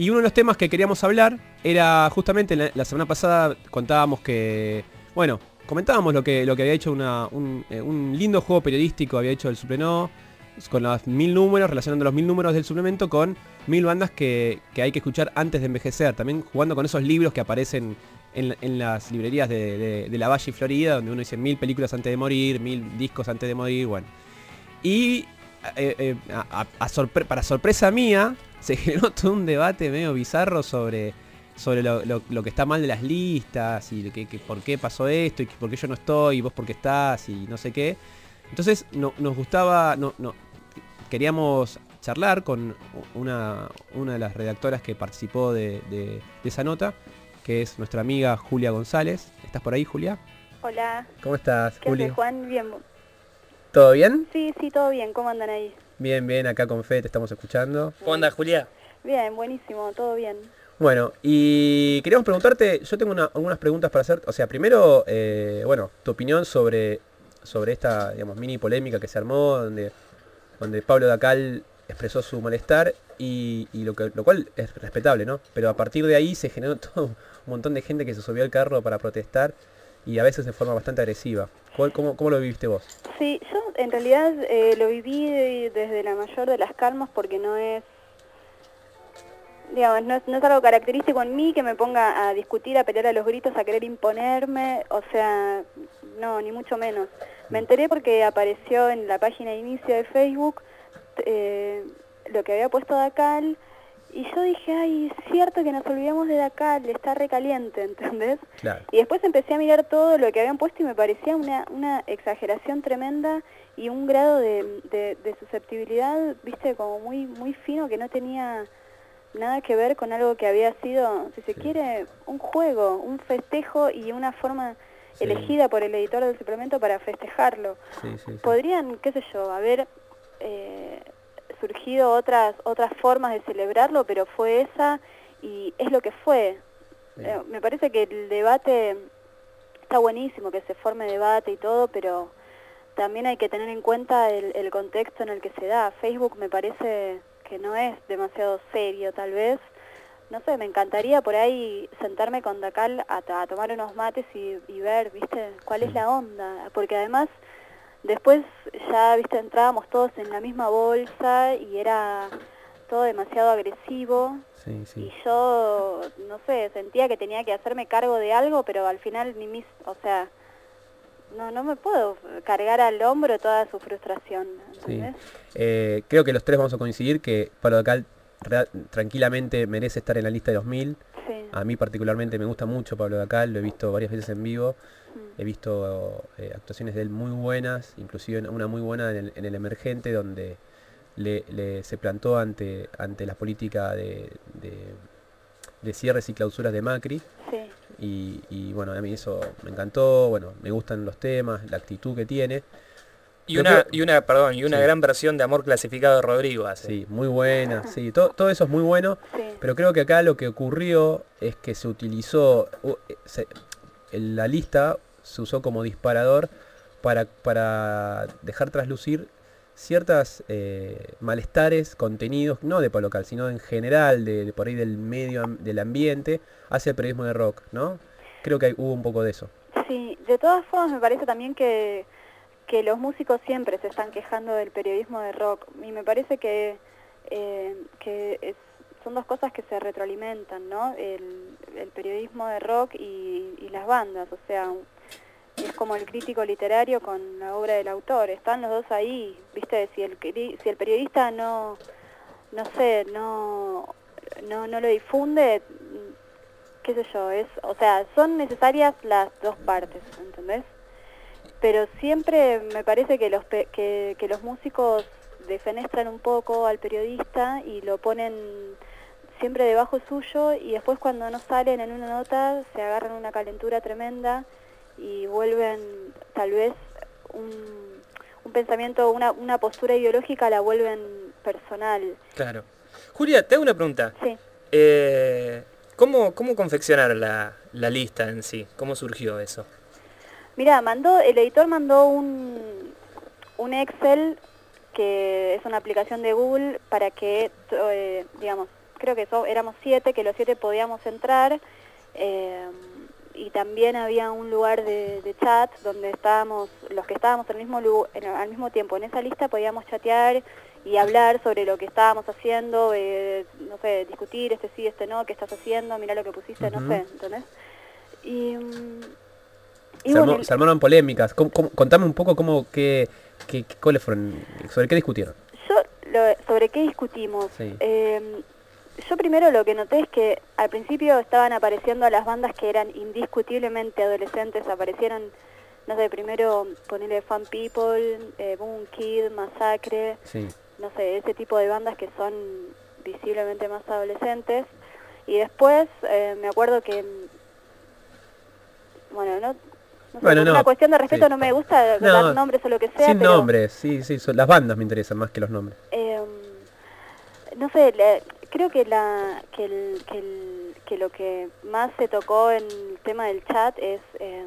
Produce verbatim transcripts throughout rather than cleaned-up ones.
Y uno de los temas que queríamos hablar era justamente, la, la semana pasada contábamos que, bueno, comentábamos lo que, lo que había hecho una, un, eh, un lindo juego periodístico, había hecho el Suplenó, con los mil números, relacionando los mil números del suplemento con mil bandas que, que hay que escuchar antes de envejecer. También jugando con esos libros que aparecen en, en las librerías de, de, de La Valle, Florida, donde uno dice mil películas antes de morir, mil discos antes de morir, bueno. Y eh, eh, a, a sorpre para sorpresa mía, se generó todo un debate medio bizarro sobre, sobre lo, lo, lo que está mal de las listas, y que, que por qué pasó esto, y que por qué yo no estoy, y vos por qué estás, y no sé qué. Entonces no, nos gustaba, no, no, queríamos charlar con una, una de las redactoras que participó de, de, de esa nota, que es nuestra amiga Julia González. ¿Estás por ahí, Julia? Hola. ¿Cómo estás, ¿Qué Juli? haces, Juan? Bien. ¿Todo bien? Sí, sí, todo bien. ¿Cómo andan ahí? Bien, bien, acá con Fe te estamos escuchando. ¿Cómo andas, Julia? Bien, buenísimo, todo bien. Bueno, y queríamos preguntarte, yo tengo una, algunas preguntas para hacer. O sea, primero, eh, bueno, tu opinión sobre, sobre esta, digamos, mini polémica que se armó, donde, donde Pablo Dacal expresó su malestar, y, y lo, que, lo cual es respetable, ¿no? Pero a partir de ahí se generó todo un montón de gente que se subió al carro para protestar, y a veces de forma bastante agresiva. ¿Cómo, cómo lo viviste vos? Sí, yo en realidad eh, lo viví desde la mayor de las calmas, porque no es, digamos, no es, no es algo característico en mí que me ponga a discutir, a pelear a los gritos, a querer imponerme, o sea, no, ni mucho menos. Me enteré porque apareció en la página de inicio de Facebook eh, lo que había puesto Dacal, y yo dije, ay, es cierto que nos olvidamos de Dacal, está recaliente, ¿entendés? Claro. Y después empecé a mirar todo lo que habían puesto y me parecía una, una exageración tremenda y un grado de, de, de susceptibilidad, viste, como muy, muy fino, que no tenía nada que ver con algo que había sido, si se Sí. quiere, un juego, un festejo y una forma Sí. elegida por el editor del suplemento para festejarlo. Sí, sí, sí. Podrían, qué sé yo, haber eh, surgido otras otras formas de celebrarlo, pero fue esa y es lo que fue. Sí. Eh, me parece que el debate está buenísimo, que se forme debate y todo, pero también hay que tener en cuenta el, el contexto en el que se da. Facebook me parece que no es demasiado serio, tal vez. No sé, me encantaría por ahí sentarme con Dacal a, a tomar unos mates y, y ver, ¿viste? ¿Cuál es la onda? Porque además, después ya, ¿viste? Entrábamos todos en la misma bolsa y era todo demasiado agresivo. Sí, sí. Y yo, no sé, sentía que tenía que hacerme cargo de algo, pero al final ni mis, o sea, no no me puedo cargar al hombro toda su frustración, ¿entendés? Sí. Eh, creo que los tres vamos a coincidir que Pablo Dacal real, tranquilamente merece estar en la lista de dos mil. Sí. A mí particularmente me gusta mucho Pablo Dacal, lo he visto varias veces en vivo. Mm. He visto eh, actuaciones de él muy buenas, inclusive una muy buena en el, en el Emergente, donde le, le se plantó ante, ante la política de, de, de cierres y clausuras de Macri. Sí. Y, y bueno, a mí eso me encantó, bueno, me gustan los temas, la actitud que tiene. Y Yo una, creo- y una, perdón, y una Sí. gran versión de Amor Clasificado de Rodrigo hace. Sí, muy buena, sí, todo, todo eso es muy bueno, Sí. pero creo que acá lo que ocurrió es que se utilizó, uh, se- en la lista se usó como disparador para, para dejar traslucir ciertas eh, malestares contenidos, no de Pablo Dacal, sino en general, de, de por ahí del medio, am- del ambiente, hacia el periodismo de rock, ¿no? Creo que hay- hubo un poco de eso. Sí, de todas formas me parece también que, que los músicos siempre se están quejando del periodismo de rock, y me parece que, eh, que es, son dos cosas que se retroalimentan, ¿no? El, el periodismo de rock y, y las bandas, o sea, es como el crítico literario con la obra del autor, están los dos ahí, ¿viste? Si el, si el periodista no, no sé, no, no, no lo difunde, qué sé yo, es, o sea, son necesarias las dos partes, ¿entendés? Pero siempre me parece que los pe que, que los músicos defenestran un poco al periodista y lo ponen siempre debajo suyo, y después cuando no salen en una nota se agarran una calentura tremenda y vuelven tal vez un, un pensamiento, una, una postura ideológica la vuelven personal. Claro. Julia, te hago una pregunta. Sí. Eh, ¿cómo, ¿Cómo confeccionar la, la lista en sí? ¿Cómo surgió eso? Mira, mandó, el editor mandó un, un Excel, que es una aplicación de Google para que, eh, digamos, creo que so, éramos siete, que los siete podíamos entrar, eh, y también había un lugar de, de chat donde estábamos, los que estábamos al mismo, en, al mismo tiempo en esa lista podíamos chatear y hablar sobre lo que estábamos haciendo, eh, no sé, discutir, este sí, este no, qué estás haciendo, mirá lo que pusiste, uh-huh. no sé, ¿entendés? Y... y se, bueno, armó, se armaron polémicas. ¿Cómo, cómo, contame un poco cómo, qué, qué, cuáles fueron, sobre qué discutieron. Yo, lo, sobre qué discutimos. Sí. Eh, yo primero lo que noté es que al principio estaban apareciendo las bandas que eran indiscutiblemente adolescentes, aparecieron, no sé, primero ponerle Fun People, eh, Boom Kid, Masacre, sí. no sé, ese tipo de bandas que son visiblemente más adolescentes. Y después eh, me acuerdo que, bueno, no, no sé, bueno, por no, una cuestión de respeto sí. no me gusta no, dar nombres o lo que sea. Sin pero, nombres, sí, sí, son, las bandas me interesan más que los nombres. Eh, no sé, le, creo que la que, el, que, el, que lo que más se tocó en el tema del chat es eh,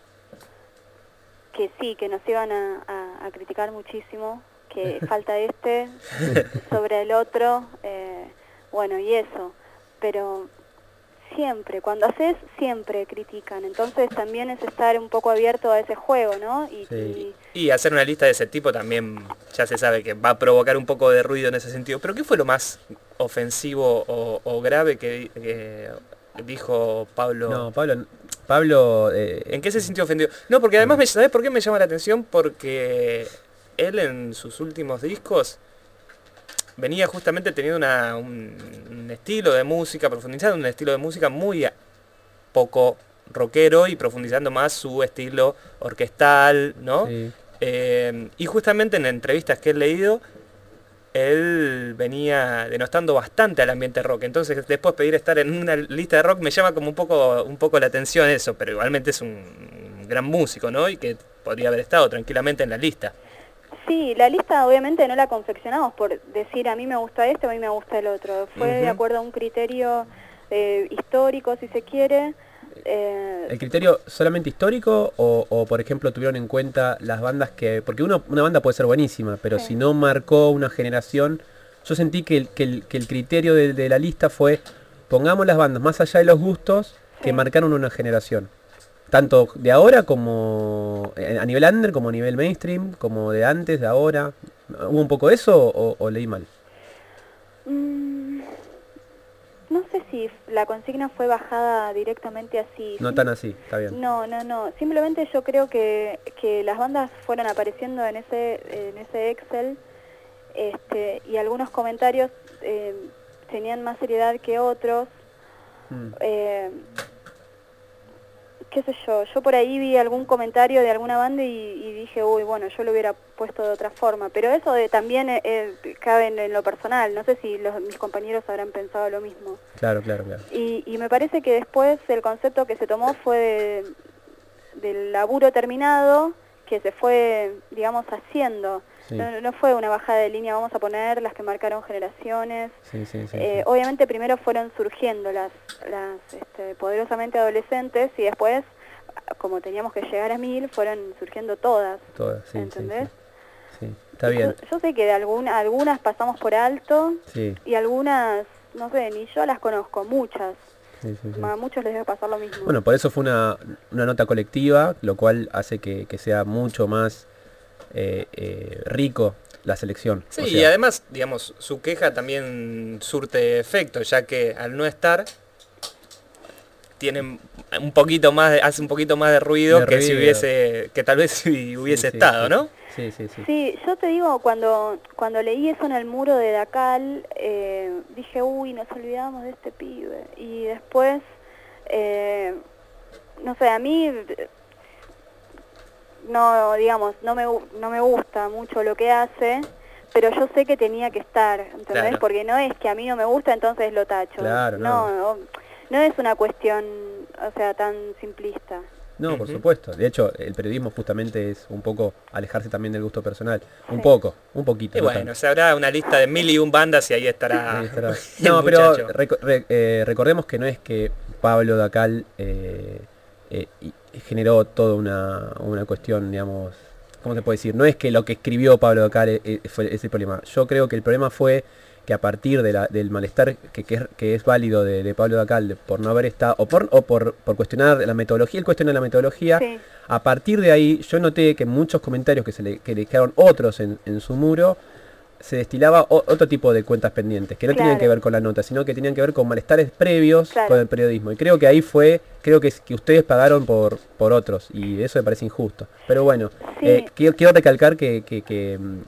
que sí, que nos iban a, a, a criticar muchísimo, que falta este sobre el otro, eh, bueno, y eso, pero siempre, cuando haces, siempre critican, entonces también es estar un poco abierto a ese juego, ¿no? Y, sí. y, y hacer una lista de ese tipo también ya se sabe que va a provocar un poco de ruido en ese sentido, pero ¿qué fue lo más ofensivo o, o grave que, que dijo Pablo? No, Pablo... Pablo eh, ¿En qué se sintió ofendido? No, porque además, me, ¿sabés por qué me llama la atención? Porque él en sus últimos discos venía justamente teniendo una, un, un estilo de música, profundizando en un estilo de música muy poco rockero y profundizando más su estilo orquestal, ¿no? Sí. Eh, y justamente en entrevistas que he leído, él venía denostando bastante al ambiente rock. Entonces después pedir estar en una lista de rock me llama como un poco, un poco la atención eso, pero igualmente es un gran músico, ¿no? Y que podría haber estado tranquilamente en la lista. Sí, la lista obviamente no la confeccionamos por decir a mí me gusta este o a mí me gusta el otro. Fue uh-huh. de acuerdo a un criterio eh, histórico, si se quiere. Eh, ¿El criterio solamente histórico o, o, por ejemplo, tuvieron en cuenta las bandas que... Porque uno, una banda puede ser buenísima, pero sí. si no marcó una generación... Yo sentí que el, que el, que el criterio de, de la lista fue pongamos las bandas más allá de los gustos sí. que marcaron una generación. Tanto de ahora como a nivel under, como a nivel mainstream, como de antes, de ahora. ¿Hubo un poco eso o, o leí mal? Mm, no sé si la consigna fue bajada directamente así. No tan así, está bien. No, no, no. Simplemente yo creo que, que las bandas fueron apareciendo en ese, en ese Excel este, y algunos comentarios eh, tenían más seriedad que otros. Mm. Eh, qué sé yo, yo por ahí vi algún comentario de alguna banda y, y dije, uy, bueno, yo lo hubiera puesto de otra forma, pero eso de, también eh, cabe en, en lo personal, no sé si los, mis compañeros habrán pensado lo mismo. Claro, claro, claro. Y, y me parece que después el concepto que se tomó fue de, del laburo terminado, que se fue, digamos, haciendo. Sí. No, no fue una bajada de línea, vamos a poner las que marcaron generaciones. Sí, sí, sí, eh, sí. Obviamente primero fueron surgiendo las, las este, poderosamente adolescentes y después, como teníamos que llegar a mil, fueron surgiendo todas. Todas, sí, ¿entendés? Sí, sí. sí, está bien. Yo, yo sé que de alguna, algunas pasamos por alto sí. y algunas, no sé, ni yo las conozco, muchas. Sí, sí, sí. A muchos les debe pasar lo mismo. Bueno, por eso fue una, una nota colectiva, lo cual hace que, que sea mucho más eh, eh, rico la selección. Sí, o sea, y además, digamos, su queja también surte efecto, ya que al no estar, tiene un poquito más de, hace un poquito más de ruido de que ruido. si hubiese, que tal vez si hubiese sí, estado, sí, ¿no? Sí, sí, sí. Sí, yo te digo, cuando cuando leí eso en el muro de Dacal, eh, dije, uy, nos olvidamos de este pibe. Y después, eh, no sé, a mí, no, digamos, no me, no me gusta mucho lo que hace, pero yo sé que tenía que estar, ¿entendés? Claro. Porque no es que a mí no me gusta, entonces lo tacho. Claro, no. No, no, no es una cuestión, o sea, tan simplista. No, Uh-huh. por supuesto. De hecho, el periodismo justamente es un poco alejarse también del gusto personal. Un sí. poco, un poquito. Y no bueno, tanto. se habrá una lista de mil y un bandas y ahí estará. Ahí estará. el No, pero muchacho. rec- re- eh, recordemos que no es que Pablo Dacal eh, eh, y- generó toda una, una cuestión, digamos, ¿cómo se puede decir? No es que lo que escribió Pablo Dacal eh, eh, fue ese problema. Yo creo que el problema fue que a partir de la, del malestar que, que, es, que es válido de, de Pablo Dacal de, por no haber estado, o por, o por, por cuestionar la metodología, él cuestiona la metodología, Sí. a partir de ahí yo noté que muchos comentarios que se le, que le quedaron otros en, en su muro, se destilaba o, otro tipo de cuentas pendientes, que no Claro. tenían que ver con la nota, sino que tenían que ver con malestares previos Claro. con el periodismo. Y creo que ahí fue, creo que, que ustedes pagaron por, por otros, y eso me parece injusto. Pero bueno, Sí. eh, quiero, quiero recalcar que, que, que, mm,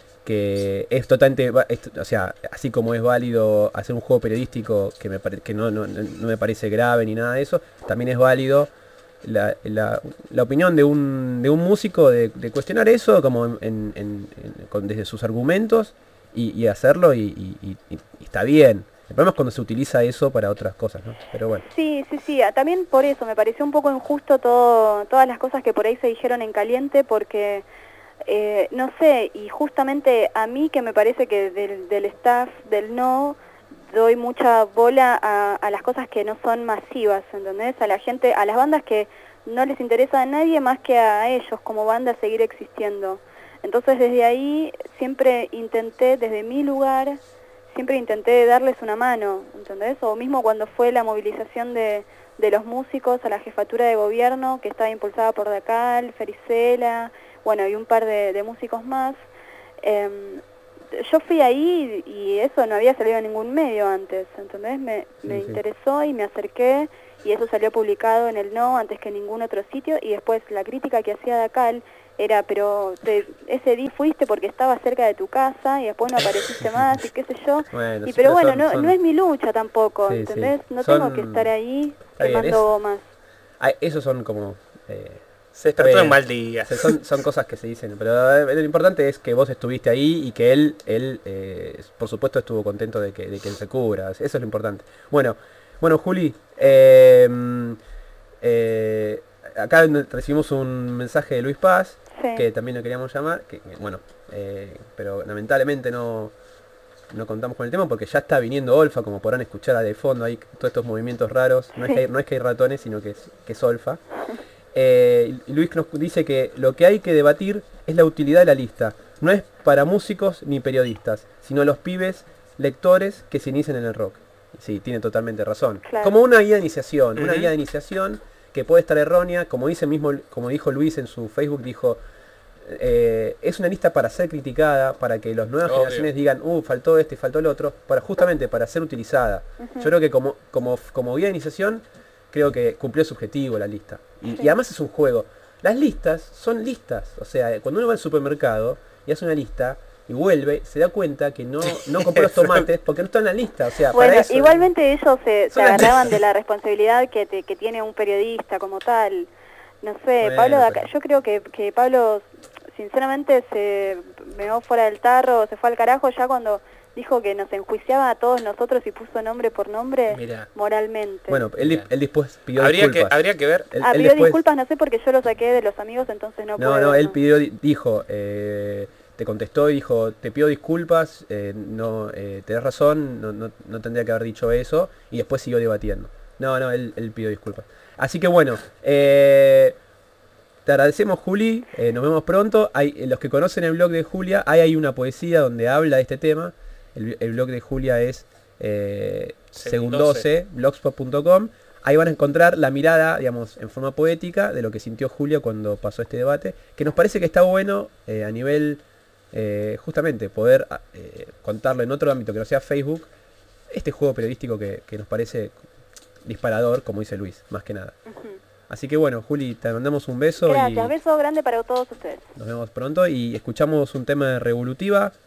que es totalmente, va- es- o sea, así como es válido hacer un juego periodístico que, me pare- que no, no, no me parece grave ni nada de eso, también es válido la, la, la opinión de un, de un músico de, de cuestionar eso como en, en- en- en- con- desde sus argumentos y, y hacerlo y, y- y- y está bien. El problema es cuando se utiliza eso para otras cosas, ¿no? Pero bueno. Sí, sí, sí. ah, También por eso me pareció un poco injusto todo, todas las cosas que por ahí se dijeron en caliente, porque, eh, no sé, y justamente a mí que me parece que del, del staff del no doy mucha bola a, a las cosas que no son masivas, ¿entendés? A la gente, a las bandas que no les interesa a nadie más que a ellos como banda seguir existiendo. Entonces desde ahí siempre intenté, desde mi lugar, siempre intenté darles una mano, ¿entendés? O mismo cuando fue la movilización de, de los músicos a la jefatura de gobierno, que estaba impulsada por Dacal, Fericela, bueno, y un par de, de músicos más. Eh, yo fui ahí y eso no había salido en ningún medio antes, ¿entendés? Me, me Sí, sí. interesó y me acerqué, y eso salió publicado en el No antes que en ningún otro sitio, y después la crítica que hacía Dacal era, pero te, ese día fuiste porque estaba cerca de tu casa y después no apareciste más y qué sé yo. Bueno, Y sí, pero pero bueno, son- no, son- no es mi lucha tampoco, Sí, sí. ¿entendés? No Son- tengo que estar ahí Está bien, quemando es- gomas. Ah, esos son como... eh, Se despertó Bien. en mal día. se- son, son cosas que se dicen, pero eh, lo importante es que vos estuviste ahí y que él, él eh, por supuesto estuvo contento de que, de que él se cubra, eso es lo importante. Bueno, bueno Juli, eh, mm, eh, acá recibimos un mensaje de Luis Paz, Sí. que también lo queríamos llamar, que, que, bueno, eh, pero lamentablemente no, no contamos con el tema porque ya está viniendo Olfa, como podrán escuchar de fondo, hay todos estos movimientos raros, no, es, que hay, no es que hay ratones, sino que es, que es Olfa. Eh, y Luis nos dice que lo que hay que debatir es la utilidad de la lista, no es para músicos ni periodistas, sino los pibes lectores que se inician en el rock. Sí, tiene totalmente razón. Claro. Como una guía de iniciación, una Ujú. guía de iniciación que puede estar errónea, como dice mismo, como dijo Luis en su Facebook, dijo, eh, es una lista para ser criticada, para que las nuevas Obvio. generaciones digan, uh, faltó este, faltó el otro, para justamente para ser utilizada. Ujú. Yo creo que como, como, como guía de iniciación, creo que cumplió su objetivo la lista. Y, Sí. y además es un juego. Las listas son listas. O sea, cuando uno va al supermercado y hace una lista y vuelve, se da cuenta que no, no compró los tomates porque no está en la lista. O sea, Bueno, para eso... igualmente ellos se, se Son las- agarraban de la responsabilidad que, te- que tiene un periodista como tal. No sé, Bueno, Pablo, Daca- pero- yo creo que, que Pablo sinceramente se meó fuera del tarro, se fue al carajo ya cuando dijo que nos enjuiciaba a todos nosotros y puso nombre por nombre Mirá. moralmente. Bueno, él, di- él después pidió Habría que, disculpas. habría que ver. Él- ah, él pidió después- disculpas, no sé, porque yo lo saqué de los amigos, entonces no No, puedo. no, él pidió, di- dijo, eh, te contestó y dijo, te pido disculpas, eh, no, eh, tenés razón, no, no, no tendría que haber dicho eso, y después siguió debatiendo. No, no, él, él pidió disculpas. Así que bueno, eh, te agradecemos, Juli, eh, nos vemos pronto. Hay, eh, los que conocen el blog de Julia, ahí hay una poesía donde habla de este tema. El, el blog de Julia es eh, segundose, blogspot punto com. Ahí van a encontrar la mirada, digamos, en forma poética de lo que sintió Julia cuando pasó este debate, que nos parece que está bueno eh, a nivel, eh, justamente, poder eh, contarlo en otro ámbito que no sea Facebook, este juego periodístico que, que nos parece disparador, como dice Luis, más que nada. Ujú. Así que bueno, Juli, te mandamos un beso Gracias, y beso grande para todos ustedes. nos vemos pronto y escuchamos un tema de Revolutiva